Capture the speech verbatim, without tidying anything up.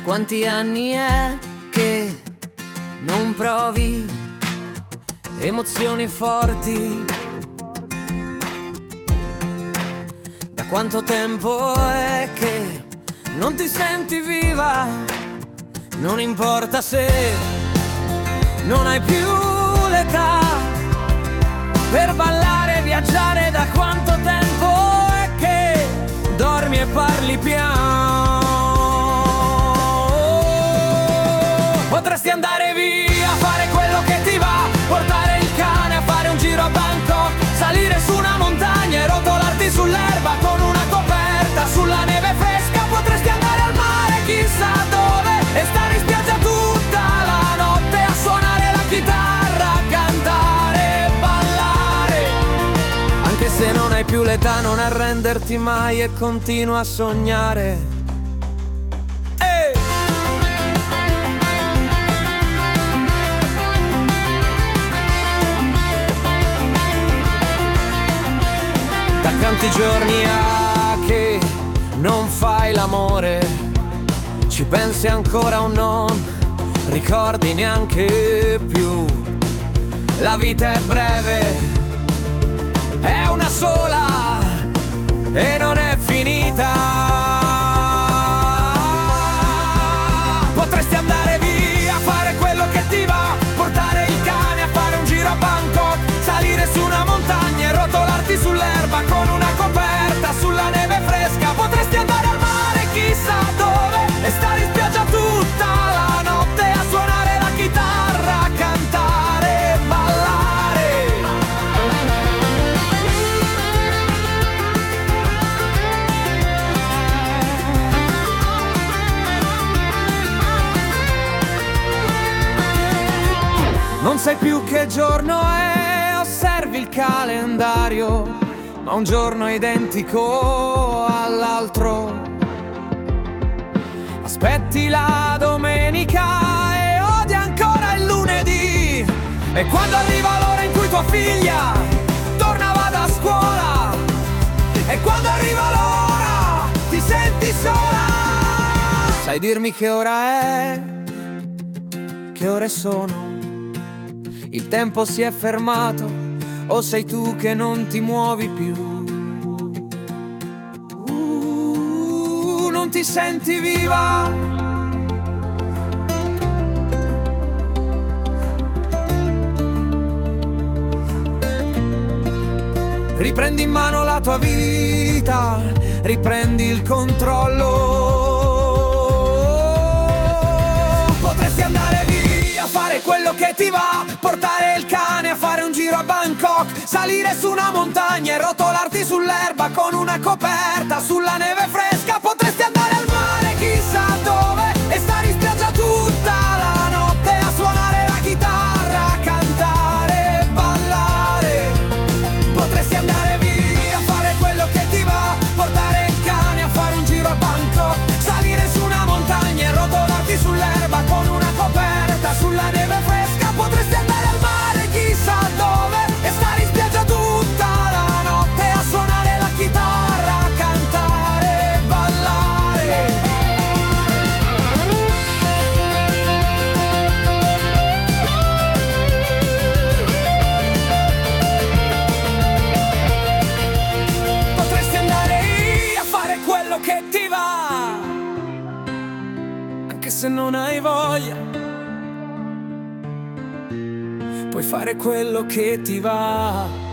Quanti anni è che non provi emozioni forti? Da quanto tempo è che non ti senti viva? Non importa se non hai più l'età per ballare e viaggiare. Da quanto tempo è che dormi e parli piano? Potresti andare via, fare quello che ti va, portare il cane a fare un giro a Bangkok, salire su una montagna e rotolarti sull'erba con una coperta sulla neve fresca. Potresti andare al mare chissà dove e stare in spiaggia tutta la notte a suonare la chitarra, a cantare e ballare. Anche se non hai più l'età, non arrenderti mai e continua a sognare. Tanti giorni ha che non fai l'amore, ci pensi ancora o non ricordi neanche più. La vita è breve, è una sola e non è finita. Potresti andare via, fare quello che ti va, portare il cane a fare un giro a Bangkok, salire su una montagna e rotolarti sull'erba con una coperta sulla neve fresca. Potresti andare al mare chissà dove e stare in spiaggia tutta la notte a suonare la chitarra, a cantare e ballare. Non sai più che giorno è, osservi il calendario, ma un giorno è identico all'altro. Aspetti la domenica e odi ancora il lunedì. E quando arriva l'ora in cui tua figlia tornava da scuola, e quando arriva l'ora ti senti sola. Sai dirmi che ora è? Che ore sono? Il tempo si è fermato o sei tu che non ti muovi più? Uh, non ti senti viva? Riprendi in mano la tua vita, riprendi il controllo. Potresti andare via, fare quello che ti va, portare il cane a fare un giro a Bangkok, salire su una montagna e rotolarti sull'erba con una coperta sulla neve fresca. Potresti andare al mare chissà dove e stare in spiaggia tutta la notte a suonare la chitarra, a cantare e ballare. Potresti andare via, fare quello che ti va, portare il cane a fare un giro a Bangkok, salire su una montagna e rotolarti sull'erba con una coperta sulla neve fresca. Potresti andare al mare chissà dove e stare in spiaggia tutta la notte a suonare la chitarra, a cantare e ballare. Potresti andare a fare quello che ti va, anche se non hai voglia. Puoi fare quello che ti va.